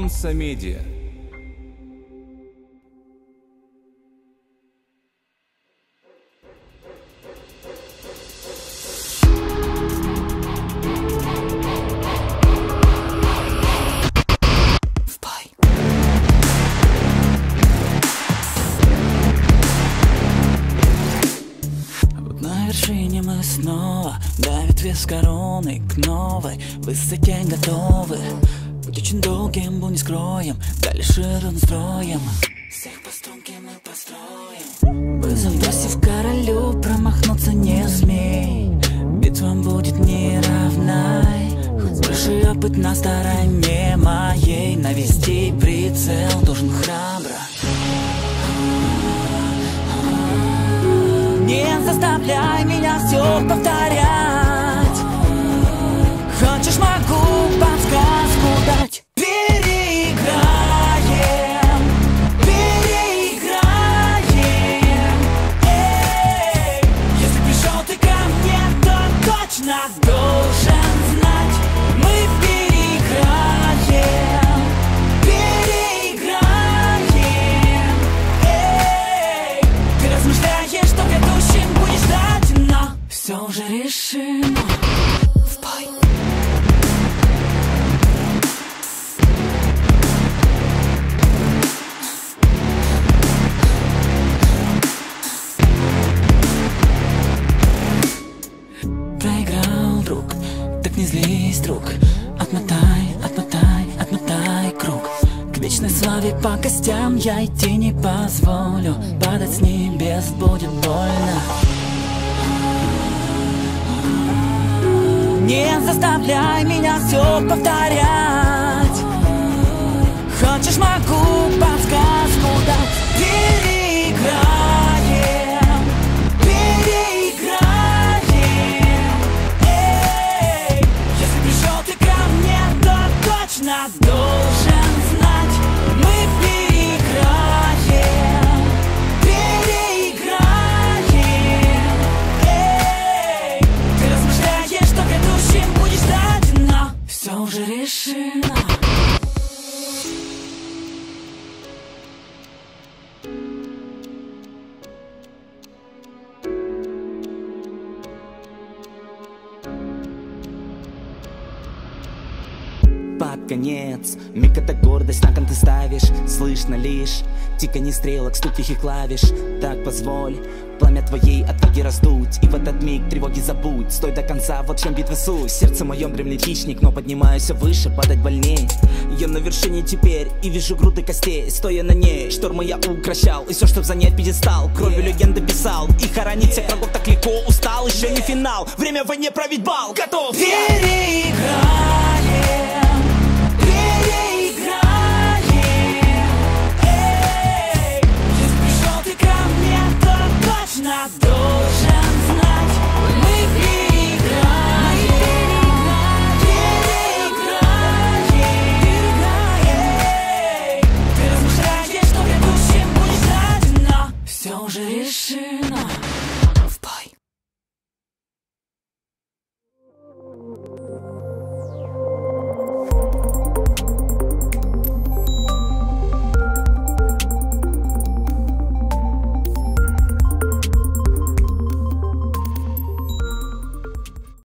Онса Медиа. На вершине мы снова, давит вес короны к новой высоте готовы. Путь очень долгим, был не скроем, дальше равностроем. Всех по струнке мы построим. Вызов бросив королю, промахнуться не смей. Битва будет неравной, хоть большой опыт на стороне моей. Навести прицел должен храбро. Не заставляй меня все повторять. Хочешь, могу подсказку дать. Переиграем, переиграем. Эй, если пришел ты ко мне, то точно должен знать. Мы переиграем, переиграем. Эй, ты размышляешь, что грядущим будешь ждать, но все уже решено. В бой. Проиграл, друг, так не злись, друг. Отмотай, отмотай, отмотай круг. К вечной славе по костям я идти не позволю. Падать с небес будет больно. Не заставляй меня все повторять. Хочешь, могу подсказку дать. Переиграем, переиграем. Эй, если пришел ты ко мне, то точно должен знать. Мы переиграем, переиграем. Эй, ты размышляешь, что грядущим будешь ждать, но все уже решено. Под конец, миг это гордость на кон ты ставишь. Слышно лишь тиканье стрелок, стук тихих клавиш. Так позволь пламя твоей отваги раздуть, и в этот миг тревоги забудь. Стой до конца, вот в чем битва суть. Сердце моем дремлет хищник, но поднимаюсь выше, падать больней. Я на вершине теперь и вижу груды костей. Стоя на ней, штормы я укращал, и все, чтоб занять пьедестал, кровью легенды писал. И хоронить всех врагов так легко, устал, еще не финал. Время в войне править бал, готов. Переиграем.